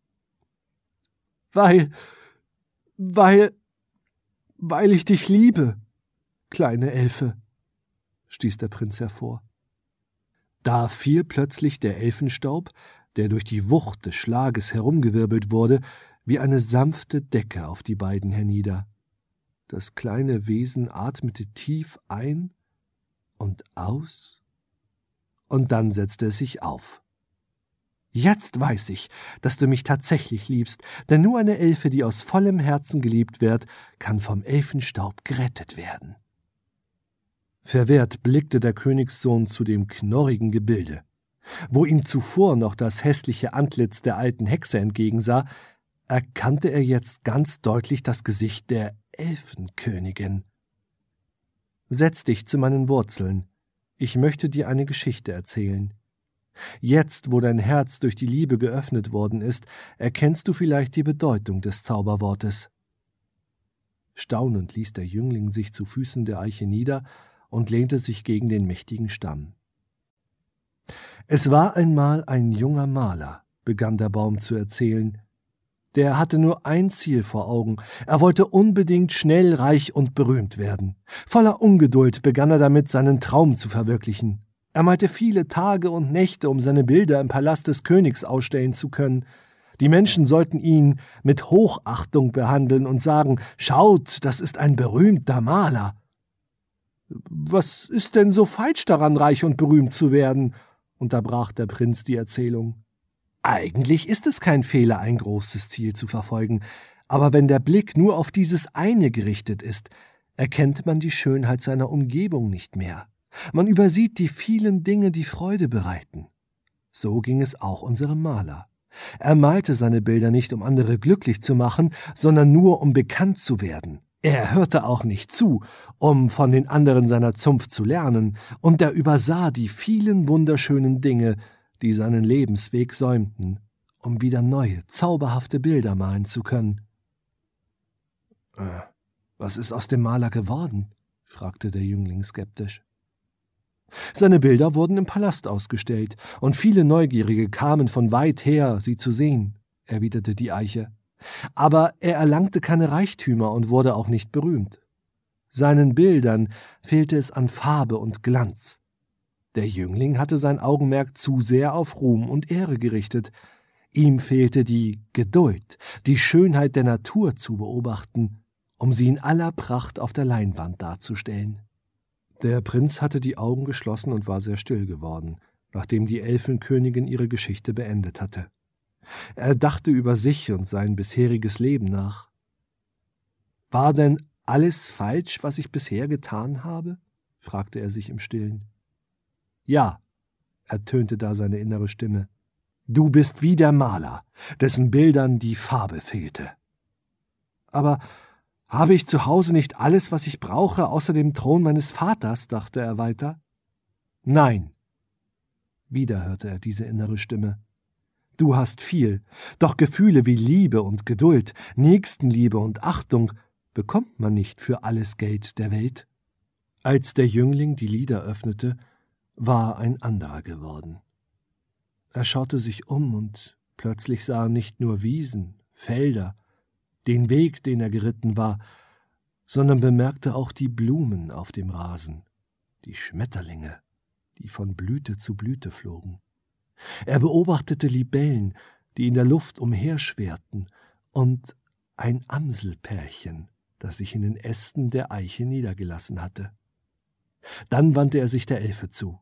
»Weil, weil, weil ich dich liebe, kleine Elfe«, stieß der Prinz hervor. Da fiel plötzlich der Elfenstaub, der durch die Wucht des Schlages herumgewirbelt wurde, wie eine sanfte Decke auf die beiden hernieder. Das kleine Wesen atmete tief ein und aus, und dann setzte es sich auf. »Jetzt weiß ich, dass du mich tatsächlich liebst, denn nur eine Elfe, die aus vollem Herzen geliebt wird, kann vom Elfenstaub gerettet werden.« Verwehrt blickte der Königssohn zu dem knorrigen Gebilde. Wo ihm zuvor noch das hässliche Antlitz der alten Hexe entgegensah, erkannte er jetzt ganz deutlich das Gesicht der Elfenkönigin. »Setz dich zu meinen Wurzeln. Ich möchte dir eine Geschichte erzählen. Jetzt, wo dein Herz durch die Liebe geöffnet worden ist, erkennst du vielleicht die Bedeutung des Zauberwortes.« Staunend ließ der Jüngling sich zu Füßen der Eiche nieder und lehnte sich gegen den mächtigen Stamm. »Es war einmal ein junger Maler«, begann der Baum zu erzählen. Der hatte nur ein Ziel vor Augen. Er wollte unbedingt schnell reich und berühmt werden. Voller Ungeduld begann er damit, seinen Traum zu verwirklichen. Er malte viele Tage und Nächte, um seine Bilder im Palast des Königs ausstellen zu können. Die Menschen sollten ihn mit Hochachtung behandeln und sagen: »Schaut, das ist ein berühmter Maler.« »Was ist denn so falsch daran, reich und berühmt zu werden?«, unterbrach der Prinz die Erzählung. »Eigentlich ist es kein Fehler, ein großes Ziel zu verfolgen, aber wenn der Blick nur auf dieses eine gerichtet ist, erkennt man die Schönheit seiner Umgebung nicht mehr. Man übersieht die vielen Dinge, die Freude bereiten. So ging es auch unserem Maler. Er malte seine Bilder nicht, um andere glücklich zu machen, sondern nur, um bekannt zu werden. Er hörte auch nicht zu, um von den anderen seiner Zunft zu lernen, und er übersah die vielen wunderschönen Dinge, die seinen Lebensweg säumten, um wieder neue, zauberhafte Bilder malen zu können. »Äh, was ist aus dem Maler geworden?«, fragte der Jüngling skeptisch. »Seine Bilder wurden im Palast ausgestellt, und viele Neugierige kamen von weit her, sie zu sehen«, erwiderte die Eiche. »Aber er erlangte keine Reichtümer und wurde auch nicht berühmt. Seinen Bildern fehlte es an Farbe und Glanz. Der Jüngling hatte sein Augenmerk zu sehr auf Ruhm und Ehre gerichtet. Ihm fehlte die Geduld, die Schönheit der Natur zu beobachten, um sie in aller Pracht auf der Leinwand darzustellen.« Der Prinz hatte die Augen geschlossen und war sehr still geworden, nachdem die Elfenkönigin ihre Geschichte beendet hatte. Er dachte über sich und sein bisheriges Leben nach. »War denn alles falsch, was ich bisher getan habe?«, fragte er sich im Stillen. »Ja«, ertönte da seine innere Stimme, »du bist wie der Maler, dessen Bildern die Farbe fehlte.« »Aber habe ich zu Hause nicht alles, was ich brauche, außer dem Thron meines Vaters?«, dachte er weiter. »Nein«, wieder hörte er diese innere Stimme, »du hast viel, doch Gefühle wie Liebe und Geduld, Nächstenliebe und Achtung bekommt man nicht für alles Geld der Welt.« Als der Jüngling die Lider öffnete, war ein anderer geworden. Er schaute sich um und plötzlich sah er nicht nur Wiesen, Felder, den Weg, den er geritten war, sondern bemerkte auch die Blumen auf dem Rasen, die Schmetterlinge, die von Blüte zu Blüte flogen. Er beobachtete Libellen, die in der Luft umherschwirrten, und ein Amselpärchen, das sich in den Ästen der Eiche niedergelassen hatte. Dann wandte er sich der Elfe zu.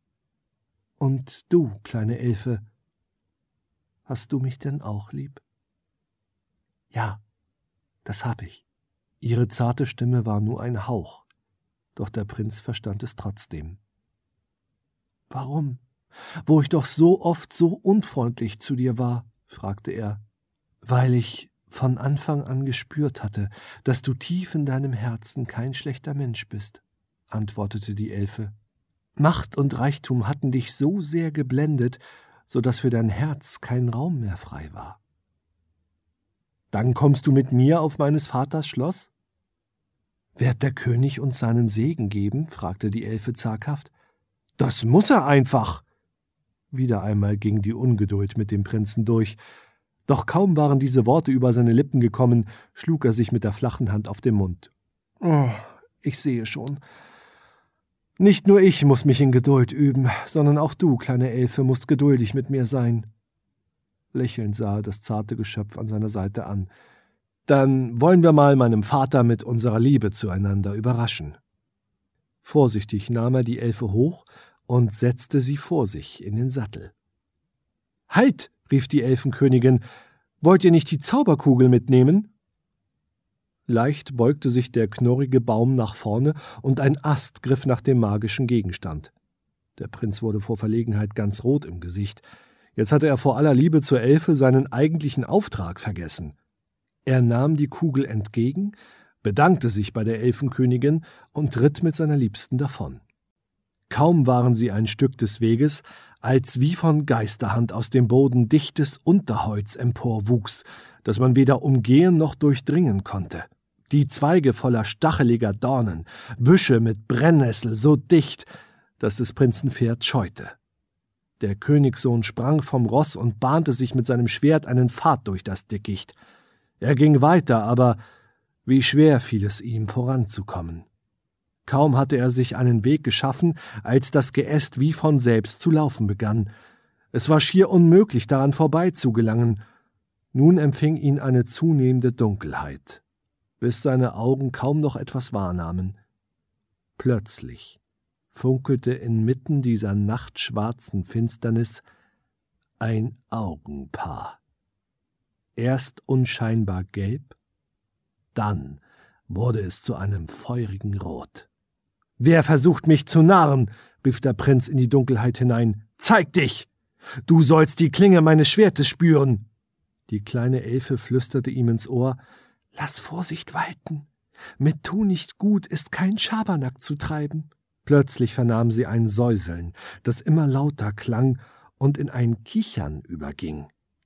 »Und du, kleine Elfe, hast du mich denn auch lieb?« »Ja«, das hab ich.« Ihre zarte Stimme war nur ein Hauch, doch der Prinz verstand es trotzdem. »Warum, wo ich doch so oft so unfreundlich zu dir war?« fragte er. »Weil ich von Anfang an gespürt hatte, dass du tief in deinem Herzen kein schlechter Mensch bist«, antwortete die Elfe. »Macht und Reichtum hatten dich so sehr geblendet, so dass für dein Herz kein Raum mehr frei war.« »Dann kommst du mit mir auf meines Vaters Schloss?« »Wird der König uns seinen Segen geben?« fragte die Elfe zaghaft. »Das muß er einfach!« Wieder einmal ging die Ungeduld mit dem Prinzen durch. Doch kaum waren diese Worte über seine Lippen gekommen, schlug er sich mit der flachen Hand auf den Mund. »Oh, ich sehe schon. Nicht nur ich muß mich in Geduld üben, sondern auch du, kleine Elfe, musst geduldig mit mir sein.« Lächelnd sah er das zarte Geschöpf an seiner Seite an. »Dann wollen wir mal meinem Vater mit unserer Liebe zueinander überraschen.« Vorsichtig nahm er die Elfe hoch und setzte sie vor sich in den Sattel. »Halt!« rief die Elfenkönigin, »wollt ihr nicht die Zauberkugel mitnehmen?« Leicht beugte sich der knorrige Baum nach vorne, und ein Ast griff nach dem magischen Gegenstand. Der Prinz wurde vor Verlegenheit ganz rot im Gesicht. Jetzt hatte er vor aller Liebe zur Elfe seinen eigentlichen Auftrag vergessen. Er nahm die Kugel entgegen, bedankte sich bei der Elfenkönigin und ritt mit seiner Liebsten davon. Kaum waren sie ein Stück des Weges, als wie von Geisterhand aus dem Boden dichtes Unterholz emporwuchs, das man weder umgehen noch durchdringen konnte. Die Zweige voller stacheliger Dornen, Büsche mit Brennnessel so dicht, dass des Prinzen Pferd scheute. Der Königssohn sprang vom Ross und bahnte sich mit seinem Schwert einen Pfad durch das Dickicht. Er ging weiter, aber wie schwer fiel es ihm, voranzukommen. Kaum hatte er sich einen Weg geschaffen, als das Geäst wie von selbst zu laufen begann. Es war schier unmöglich, daran vorbeizugelangen. Nun empfing ihn eine zunehmende Dunkelheit, bis seine Augen kaum noch etwas wahrnahmen. Plötzlich funkelte inmitten dieser nachtschwarzen Finsternis ein Augenpaar. Erst unscheinbar gelb, dann wurde es zu einem feurigen Rot. »Wer versucht, mich zu narren?« rief der Prinz in die Dunkelheit hinein. »Zeig dich! Du sollst die Klinge meines Schwertes spüren!« Die kleine Elfe flüsterte ihm ins Ohr, »Lass Vorsicht walten! Mit Tu nicht gut ist kein Schabernack zu treiben!« Plötzlich vernahm sie ein Säuseln, das immer lauter klang und in ein Kichern überging.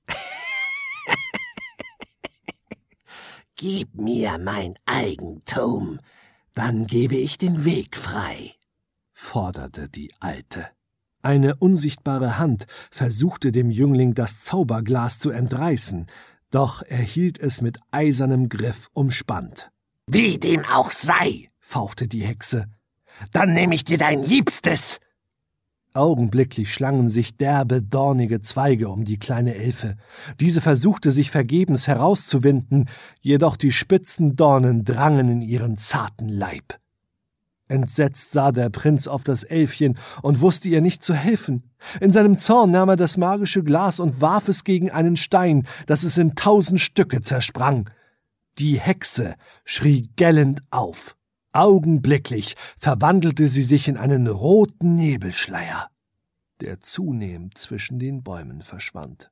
»Gib mir mein Eigentum, dann gebe ich den Weg frei«, forderte die Alte. Eine unsichtbare Hand versuchte dem Jüngling das Zauberglas zu entreißen, doch er hielt es mit eisernem Griff umspannt. »Wie dem auch sei«, fauchte die Hexe, »dann nehme ich dir dein Liebstes!« Augenblicklich schlangen sich derbe, dornige Zweige um die kleine Elfe. Diese versuchte sich vergebens herauszuwinden, jedoch die spitzen Dornen drangen in ihren zarten Leib. Entsetzt sah der Prinz auf das Elfchen und wusste ihr nicht zu helfen. In seinem Zorn nahm er das magische Glas und warf es gegen einen Stein, dass es in tausend Stücke zersprang. Die Hexe schrie gellend auf. Augenblicklich verwandelte sie sich in einen roten Nebelschleier, der zunehmend zwischen den Bäumen verschwand.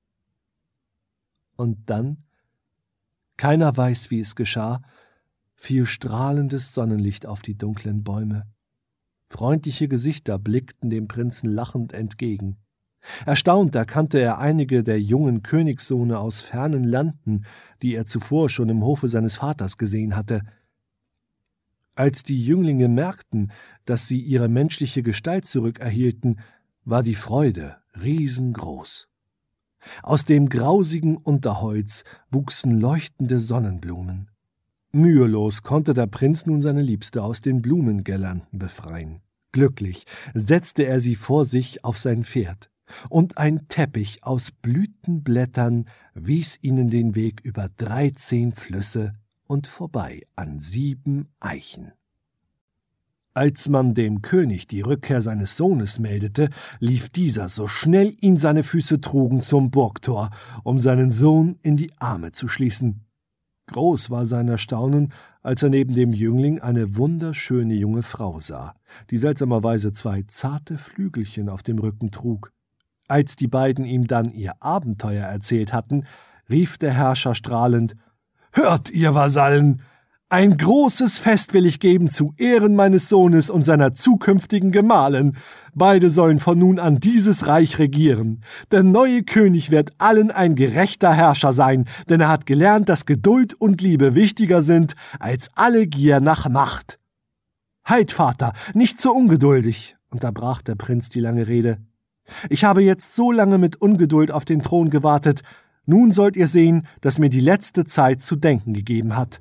Und dann, keiner weiß, wie es geschah, fiel strahlendes Sonnenlicht auf die dunklen Bäume. Freundliche Gesichter blickten dem Prinzen lachend entgegen. Erstaunt erkannte er einige der jungen Königssohne aus fernen Landen, die er zuvor schon im Hofe seines Vaters gesehen hatte. Als die Jünglinge merkten, dass sie ihre menschliche Gestalt zurückerhielten, war die Freude riesengroß. Aus dem grausigen Unterholz wuchsen leuchtende Sonnenblumen. Mühelos konnte der Prinz nun seine Liebste aus den Blumengirlanden befreien. Glücklich setzte er sie vor sich auf sein Pferd, und ein Teppich aus Blütenblättern wies ihnen den Weg über dreizehn Flüsse und vorbei an sieben Eichen. Als man dem König die Rückkehr seines Sohnes meldete, lief dieser, so schnell ihn seine Füße trugen, zum Burgtor, um seinen Sohn in die Arme zu schließen. Groß war sein Erstaunen, als er neben dem Jüngling eine wunderschöne junge Frau sah, die seltsamerweise zwei zarte Flügelchen auf dem Rücken trug. Als die beiden ihm dann ihr Abenteuer erzählt hatten, rief der Herrscher strahlend: »Hört, ihr Vasallen! Ein großes Fest will ich geben zu Ehren meines Sohnes und seiner zukünftigen Gemahlin. Beide sollen von nun an dieses Reich regieren. Der neue König wird allen ein gerechter Herrscher sein, denn er hat gelernt, dass Geduld und Liebe wichtiger sind als alle Gier nach Macht.« »Heit, Vater, nicht so ungeduldig«, unterbrach der Prinz die lange Rede. »Ich habe jetzt so lange mit Ungeduld auf den Thron gewartet. Nun sollt ihr sehen, dass mir die letzte Zeit zu denken gegeben hat.«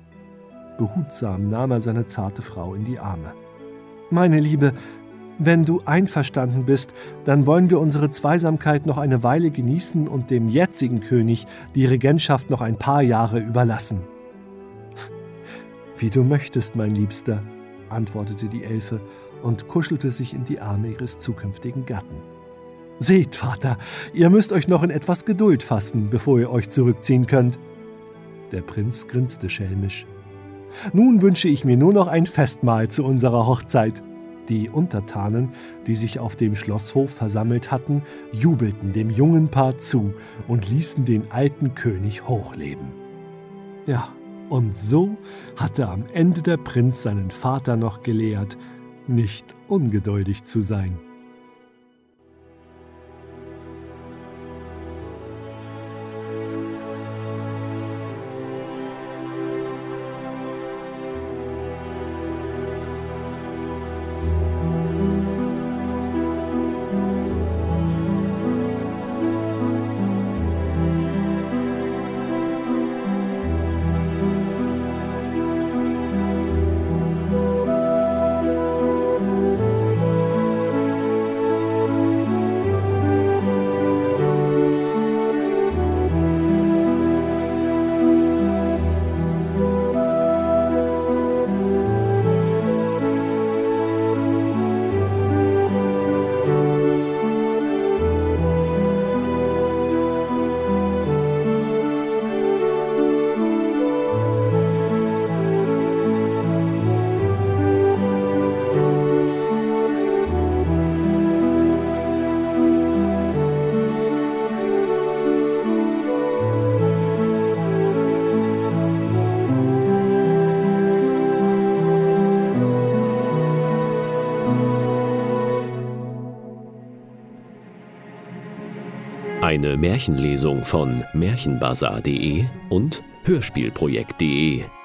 Behutsam nahm er seine zarte Frau in die Arme. »Meine Liebe, wenn du einverstanden bist, dann wollen wir unsere Zweisamkeit noch eine Weile genießen und dem jetzigen König die Regentschaft noch ein paar Jahre überlassen.« »Wie du möchtest, mein Liebster«, antwortete die Elfe und kuschelte sich in die Arme ihres zukünftigen Gatten. »Seht, Vater, ihr müsst euch noch in etwas Geduld fassen, bevor ihr euch zurückziehen könnt.« Der Prinz grinste schelmisch. »Nun wünsche ich mir nur noch ein Festmahl zu unserer Hochzeit.« Die Untertanen, die sich auf dem Schlosshof versammelt hatten, jubelten dem jungen Paar zu und ließen den alten König hochleben. Ja, und so hatte am Ende der Prinz seinen Vater noch gelehrt, nicht ungeduldig zu sein. Eine Märchenlesung von märchenbazar punkt de und hörspielprojekt punkt de